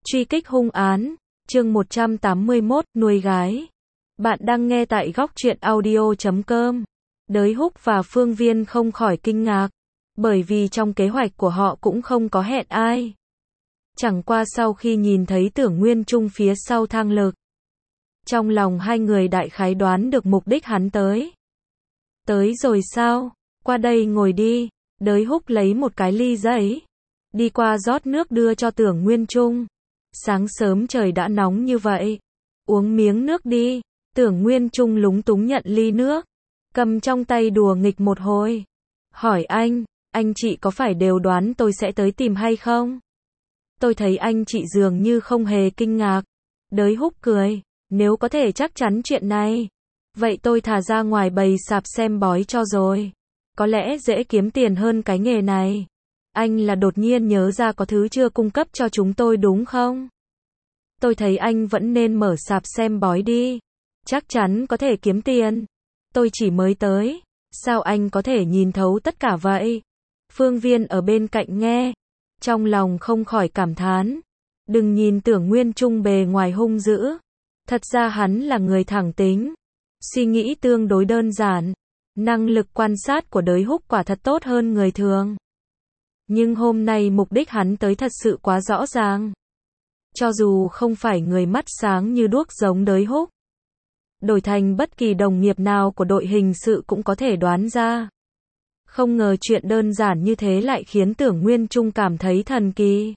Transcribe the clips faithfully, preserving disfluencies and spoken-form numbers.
Truy kích hung án, chương một trăm tám mươi mốt, nuôi gái. Bạn đang nghe tại góc truyện audio chấm com. Đới Húc và Phương Viên không khỏi kinh ngạc, bởi vì trong kế hoạch của họ cũng không có hẹn ai. Chẳng qua sau khi nhìn thấy Tưởng Nguyên Trung phía sau thang lực, trong lòng hai người đại khái đoán được mục đích hắn tới. Tới rồi sao? Qua đây ngồi đi. Đới Húc lấy một cái ly giấy, đi qua rót nước đưa cho Tưởng Nguyên Trung. Sáng sớm trời đã nóng như vậy, uống miếng nước đi. Tưởng Nguyên Trung lúng túng nhận ly nước, cầm trong tay đùa nghịch một hồi. Hỏi anh, anh chị có phải đều đoán tôi sẽ tới tìm hay không? Tôi thấy anh chị dường như không hề kinh ngạc. Đới Húc cười, nếu có thể chắc chắn chuyện này, vậy tôi thả ra ngoài bày sạp xem bói cho rồi. Có lẽ dễ kiếm tiền hơn cái nghề này. Anh là đột nhiên nhớ ra có thứ chưa cung cấp cho chúng tôi đúng không? Tôi thấy anh vẫn nên mở sạp xem bói đi. Chắc chắn có thể kiếm tiền. Tôi chỉ mới tới. Sao anh có thể nhìn thấu tất cả vậy? Phương Viên ở bên cạnh nghe, trong lòng không khỏi cảm thán. Đừng nhìn Tưởng Nguyên Trung bề ngoài hung dữ. Thật ra hắn là người thẳng tính. Suy nghĩ tương đối đơn giản. Năng lực quan sát của Đới Húc quả thật tốt hơn người thường. Nhưng hôm nay mục đích hắn tới thật sự quá rõ ràng. Cho dù không phải người mắt sáng như đuốc giống Đới Húc, đổi thành bất kỳ đồng nghiệp nào của đội hình sự cũng có thể đoán ra. Không ngờ chuyện đơn giản như thế lại khiến Tưởng Nguyên Trung cảm thấy thần kỳ.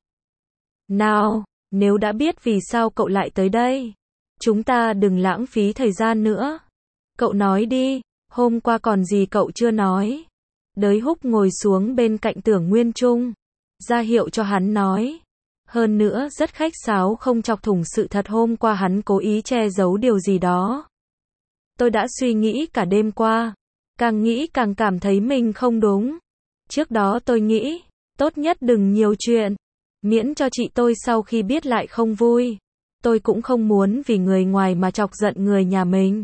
Nào, nếu đã biết vì sao cậu lại tới đây, chúng ta đừng lãng phí thời gian nữa. Cậu nói đi, hôm qua còn gì cậu chưa nói. Đới Húc ngồi xuống bên cạnh Tưởng Nguyên Trung, ra hiệu cho hắn nói. Hơn nữa rất khách sáo không chọc thủng sự thật hôm qua hắn cố ý che giấu điều gì đó. Tôi đã suy nghĩ cả đêm qua, càng nghĩ càng cảm thấy mình không đúng. Trước đó tôi nghĩ, tốt nhất đừng nhiều chuyện, miễn cho chị tôi sau khi biết lại không vui. Tôi cũng không muốn vì người ngoài mà chọc giận người nhà mình.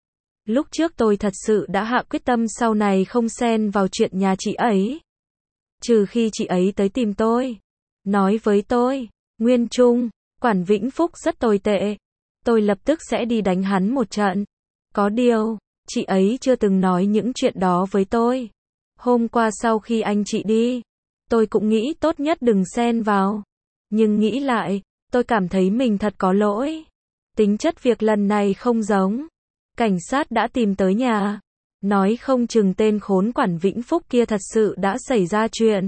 Lúc trước tôi thật sự đã hạ quyết tâm sau này không xen vào chuyện nhà chị ấy. Trừ khi chị ấy tới tìm tôi, nói với tôi, Nguyên Trung, Quản Vĩnh Phúc rất tồi tệ, tôi lập tức sẽ đi đánh hắn một trận. Có điều, chị ấy chưa từng nói những chuyện đó với tôi. Hôm qua sau khi anh chị đi, tôi cũng nghĩ tốt nhất đừng xen vào. Nhưng nghĩ lại, tôi cảm thấy mình thật có lỗi. Tính chất việc lần này không giống. Cảnh sát đã tìm tới nhà, nói không chừng tên khốn Quản Vĩnh Phúc kia thật sự đã xảy ra chuyện.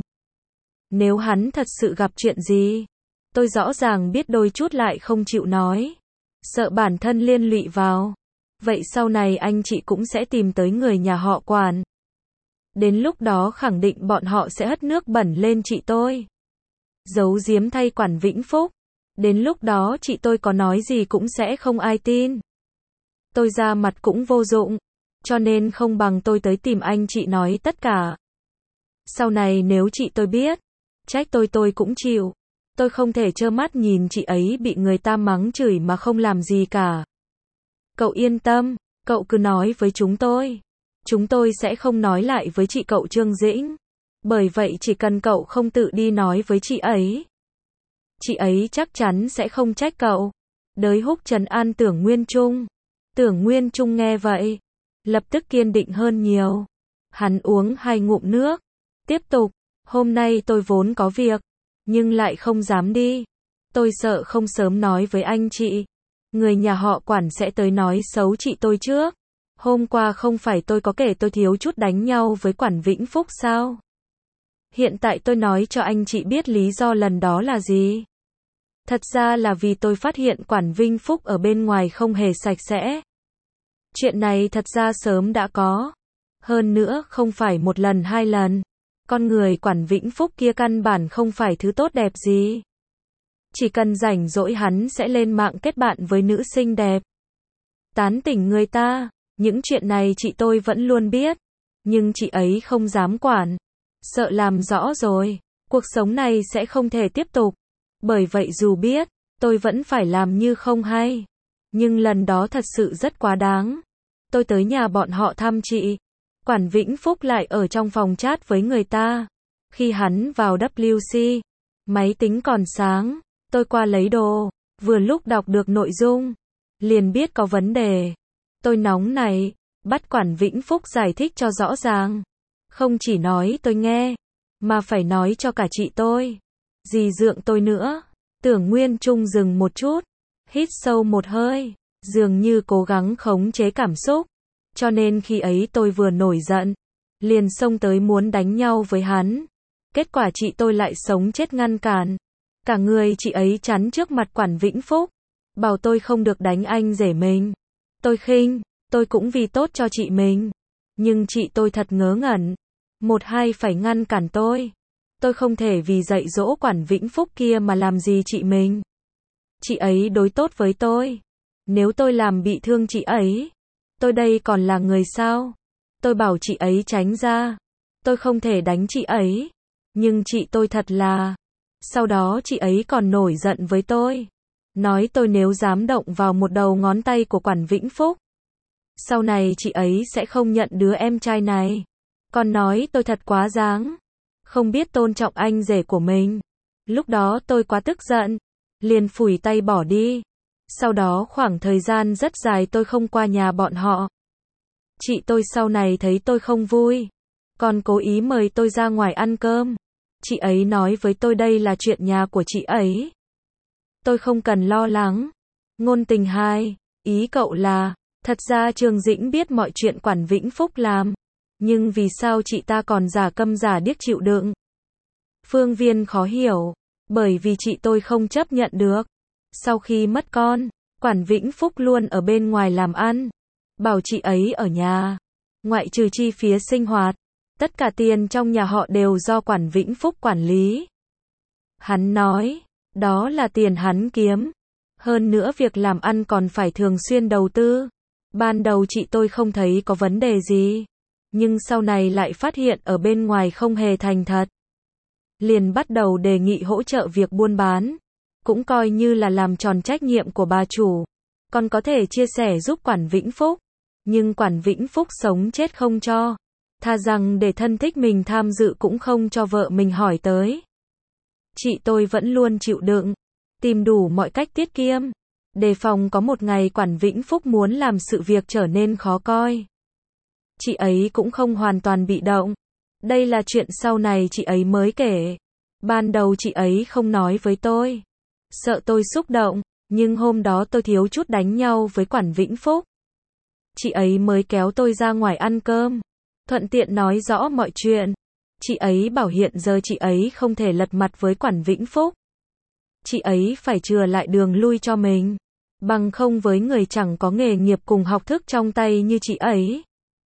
Nếu hắn thật sự gặp chuyện gì, tôi rõ ràng biết đôi chút lại không chịu nói, sợ bản thân liên lụy vào. Vậy sau này anh chị cũng sẽ tìm tới người nhà họ Quản. Đến lúc đó khẳng định bọn họ sẽ hất nước bẩn lên chị tôi, giấu giếm thay Quản Vĩnh Phúc. Đến lúc đó chị tôi có nói gì cũng sẽ không ai tin. Tôi ra mặt cũng vô dụng, cho nên không bằng tôi tới tìm anh chị nói tất cả. Sau này nếu chị tôi biết, trách tôi tôi cũng chịu. Tôi không thể trơ mắt nhìn chị ấy bị người ta mắng chửi mà không làm gì cả. Cậu yên tâm, cậu cứ nói với chúng tôi. Chúng tôi sẽ không nói lại với chị cậu Trương Dĩnh. Bởi vậy chỉ cần cậu không tự đi nói với chị ấy, chị ấy chắc chắn sẽ không trách cậu. Đới Húc trấn an Tưởng Nguyên Trung. Tưởng Nguyên Trung nghe vậy, lập tức kiên định hơn nhiều. Hắn uống hai ngụm nước, tiếp tục, hôm nay tôi vốn có việc, nhưng lại không dám đi. Tôi sợ không sớm nói với anh chị, người nhà họ Quản sẽ tới nói xấu chị tôi trước. Hôm qua không phải tôi có kể tôi thiếu chút đánh nhau với Quản Vĩnh Phúc sao? Hiện tại tôi nói cho anh chị biết lý do lần đó là gì. Thật ra là vì tôi phát hiện Quản Vĩnh Phúc ở bên ngoài không hề sạch sẽ. Chuyện này thật ra sớm đã có. Hơn nữa không phải một lần hai lần. Con người Quản Vĩnh Phúc kia căn bản không phải thứ tốt đẹp gì. Chỉ cần rảnh rỗi hắn sẽ lên mạng kết bạn với nữ xinh đẹp, tán tỉnh người ta. Những chuyện này chị tôi vẫn luôn biết, nhưng chị ấy không dám quản. Sợ làm rõ rồi, cuộc sống này sẽ không thể tiếp tục. Bởi vậy dù biết, tôi vẫn phải làm như không hay. Nhưng lần đó thật sự rất quá đáng. Tôi tới nhà bọn họ thăm chị. Quản Vĩnh Phúc lại ở trong phòng chat với người ta. Khi hắn vào vê kép xê, máy tính còn sáng. Tôi qua lấy đồ, vừa lúc đọc được nội dung, liền biết có vấn đề. Tôi nóng này, bắt quản Vĩnh Phúc giải thích cho rõ ràng. Không chỉ nói tôi nghe, mà phải nói cho cả chị tôi. Dì dượng tôi nữa. Tưởng Nguyên Trung dừng một chút, hít sâu một hơi, dường như cố gắng khống chế cảm xúc. Cho nên khi ấy tôi vừa nổi giận, liền xông tới muốn đánh nhau với hắn. Kết quả chị tôi lại sống chết ngăn cản. Cả người chị ấy chắn trước mặt quản Vĩnh Phúc, bảo tôi không được đánh anh rể mình. Tôi khinh, tôi cũng vì tốt cho chị mình. Nhưng chị tôi thật ngớ ngẩn. Một hai phải ngăn cản tôi. Tôi không thể vì dạy dỗ quản Vĩnh Phúc kia mà làm gì chị mình. Chị ấy đối tốt với tôi. Nếu tôi làm bị thương chị ấy, tôi đây còn là người sao? Tôi bảo chị ấy tránh ra. Tôi không thể đánh chị ấy. Nhưng chị tôi thật là... Sau đó chị ấy còn nổi giận với tôi. Nói tôi nếu dám động vào một đầu ngón tay của quản Vĩnh Phúc, sau này chị ấy sẽ không nhận đứa em trai này. Còn nói tôi thật quá đáng, không biết tôn trọng anh rể của mình. Lúc đó tôi quá tức giận, liền phủi tay bỏ đi. Sau đó khoảng thời gian rất dài tôi không qua nhà bọn họ. Chị tôi sau này thấy tôi không vui, còn cố ý mời tôi ra ngoài ăn cơm. Chị ấy nói với tôi đây là chuyện nhà của chị ấy. Tôi không cần lo lắng. Ngôn tình hai, ý cậu là, thật ra Trương Dĩnh biết mọi chuyện quản Vĩnh Phúc làm. Nhưng vì sao chị ta còn giả câm giả điếc chịu đựng? Phương Viên khó hiểu. Bởi vì chị tôi không chấp nhận được. Sau khi mất con, quản Vĩnh Phúc luôn ở bên ngoài làm ăn. Bảo chị ấy ở nhà. Ngoại trừ chi phí sinh hoạt, tất cả tiền trong nhà họ đều do quản Vĩnh Phúc quản lý. Hắn nói, đó là tiền hắn kiếm. Hơn nữa việc làm ăn còn phải thường xuyên đầu tư. Ban đầu chị tôi không thấy có vấn đề gì. Nhưng sau này lại phát hiện ở bên ngoài không hề thành thật. Liền bắt đầu đề nghị hỗ trợ việc buôn bán. Cũng coi như là làm tròn trách nhiệm của bà chủ. Còn có thể chia sẻ giúp quản Vĩnh Phúc. Nhưng quản Vĩnh Phúc sống chết không cho. Thà rằng để thân thích mình tham dự cũng không cho vợ mình hỏi tới. Chị tôi vẫn luôn chịu đựng, tìm đủ mọi cách tiết kiệm, đề phòng có một ngày quản Vĩnh Phúc muốn làm sự việc trở nên khó coi. Chị ấy cũng không hoàn toàn bị động. Đây là chuyện sau này chị ấy mới kể. Ban đầu chị ấy không nói với tôi, sợ tôi xúc động, nhưng hôm đó tôi thiếu chút đánh nhau với quản Vĩnh Phúc. Chị ấy mới kéo tôi ra ngoài ăn cơm, thuận tiện nói rõ mọi chuyện. Chị ấy bảo hiện giờ chị ấy không thể lật mặt với quản Vĩnh Phúc. Chị ấy phải chừa lại đường lui cho mình. Bằng không với người chẳng có nghề nghiệp cùng học thức trong tay như chị ấy.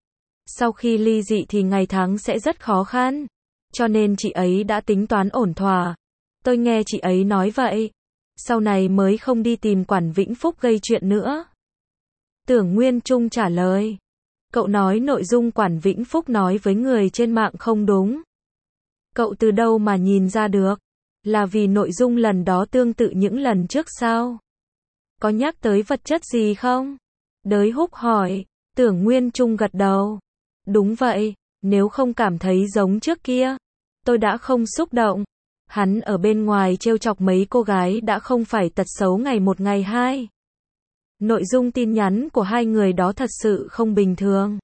Sau khi ly dị thì ngày tháng sẽ rất khó khăn. Cho nên chị ấy đã tính toán ổn thỏa. Tôi nghe chị ấy nói vậy. Sau này mới không đi tìm quản Vĩnh Phúc gây chuyện nữa. Tưởng Nguyên Trung trả lời. Cậu nói nội dung quản Vĩnh Phúc nói với người trên mạng không đúng. Cậu từ đâu mà nhìn ra được? Là vì nội dung lần đó tương tự những lần trước sao? Có nhắc tới vật chất gì không? Đới Húc hỏi. Tưởng Nguyên Trung gật đầu. Đúng vậy, nếu không cảm thấy giống trước kia, tôi đã không xúc động. Hắn ở bên ngoài trêu chọc mấy cô gái đã không phải tật xấu ngày một ngày hai. Nội dung tin nhắn của hai người đó thật sự không bình thường.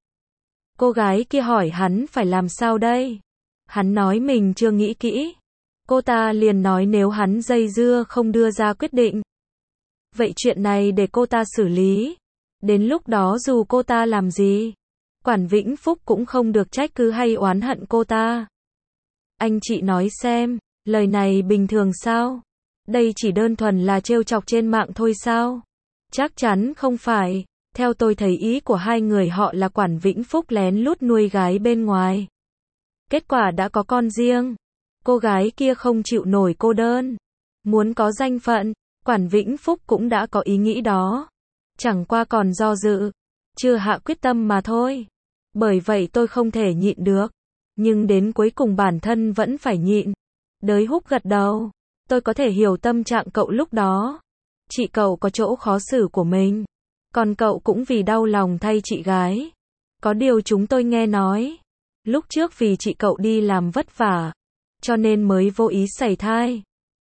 Cô gái kia hỏi hắn phải làm sao đây? Hắn nói mình chưa nghĩ kỹ. Cô ta liền nói nếu hắn dây dưa không đưa ra quyết định, vậy chuyện này để cô ta xử lý. Đến lúc đó dù cô ta làm gì, quản Vĩnh Phúc cũng không được trách cứ hay oán hận cô ta. Anh chị nói xem, lời này bình thường sao? Đây chỉ đơn thuần là trêu chọc trên mạng thôi sao? Chắc chắn không phải. Theo tôi thấy ý của hai người họ là quản Vĩnh Phúc lén lút nuôi gái bên ngoài. Kết quả đã có con riêng. Cô gái kia không chịu nổi cô đơn. Muốn có danh phận, quản Vĩnh Phúc cũng đã có ý nghĩ đó. Chẳng qua còn do dự, chưa hạ quyết tâm mà thôi. Bởi vậy tôi không thể nhịn được. Nhưng đến cuối cùng bản thân vẫn phải nhịn. Đới Húc gật đầu. Tôi có thể hiểu tâm trạng cậu lúc đó. Chị cậu có chỗ khó xử của mình. Còn cậu cũng vì đau lòng thay chị gái. Có điều chúng tôi nghe nói, lúc trước vì chị cậu đi làm vất vả, cho nên mới vô ý sảy thai.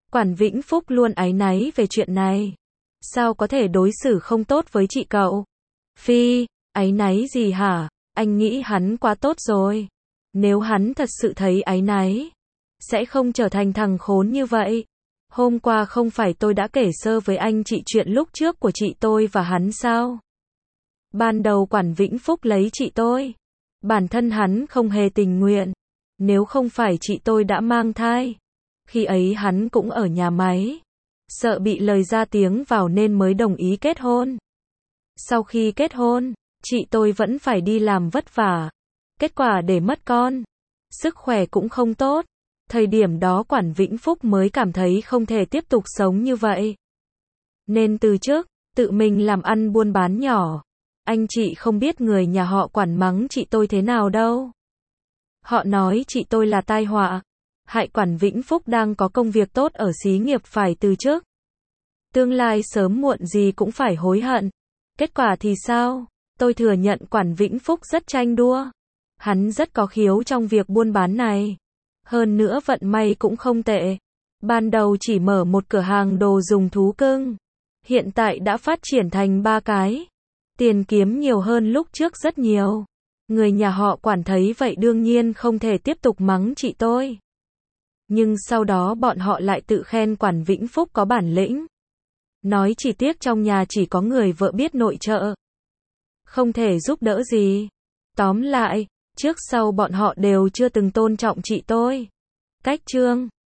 Quản Vĩnh Phúc luôn áy náy về chuyện này. Sao có thể đối xử không tốt với chị cậu? Phi, áy náy gì hả? Anh nghĩ hắn quá tốt rồi. Nếu hắn thật sự thấy áy náy, sẽ không trở thành thằng khốn như vậy. Hôm qua không phải tôi đã kể sơ với anh chị chuyện lúc trước của chị tôi và hắn sao? Ban đầu Quản Vĩnh Phúc lấy chị tôi. Bản thân hắn không hề tình nguyện. Nếu không phải chị tôi đã mang thai. Khi ấy hắn cũng ở nhà máy. Sợ bị lời ra tiếng vào nên mới đồng ý kết hôn. Sau khi kết hôn, chị tôi vẫn phải đi làm vất vả. Kết quả để mất con. Sức khỏe cũng không tốt. Thời điểm đó Quản Vĩnh Phúc mới cảm thấy không thể tiếp tục sống như vậy. Nên từ trước, tự mình làm ăn buôn bán nhỏ. Anh chị không biết người nhà họ Quản mắng chị tôi thế nào đâu. Họ nói chị tôi là tai họa. Hại Quản Vĩnh Phúc đang có công việc tốt ở xí nghiệp phải từ chức. Tương lai sớm muộn gì cũng phải hối hận. Kết quả thì sao? Tôi thừa nhận Quản Vĩnh Phúc rất tranh đua. Hắn rất có khiếu trong việc buôn bán này. Hơn nữa vận may cũng không tệ. Ban đầu chỉ mở một cửa hàng đồ dùng thú cưng. Hiện tại đã phát triển thành ba cái. Tiền kiếm nhiều hơn lúc trước rất nhiều. Người nhà họ Quản thấy vậy đương nhiên không thể tiếp tục mắng chị tôi. Nhưng sau đó bọn họ lại tự khen Quản Vĩnh Phúc có bản lĩnh. Nói chỉ tiếc trong nhà chỉ có người vợ biết nội trợ. Không thể giúp đỡ gì. Tóm lại, trước sau bọn họ đều chưa từng tôn trọng chị tôi. Cách chương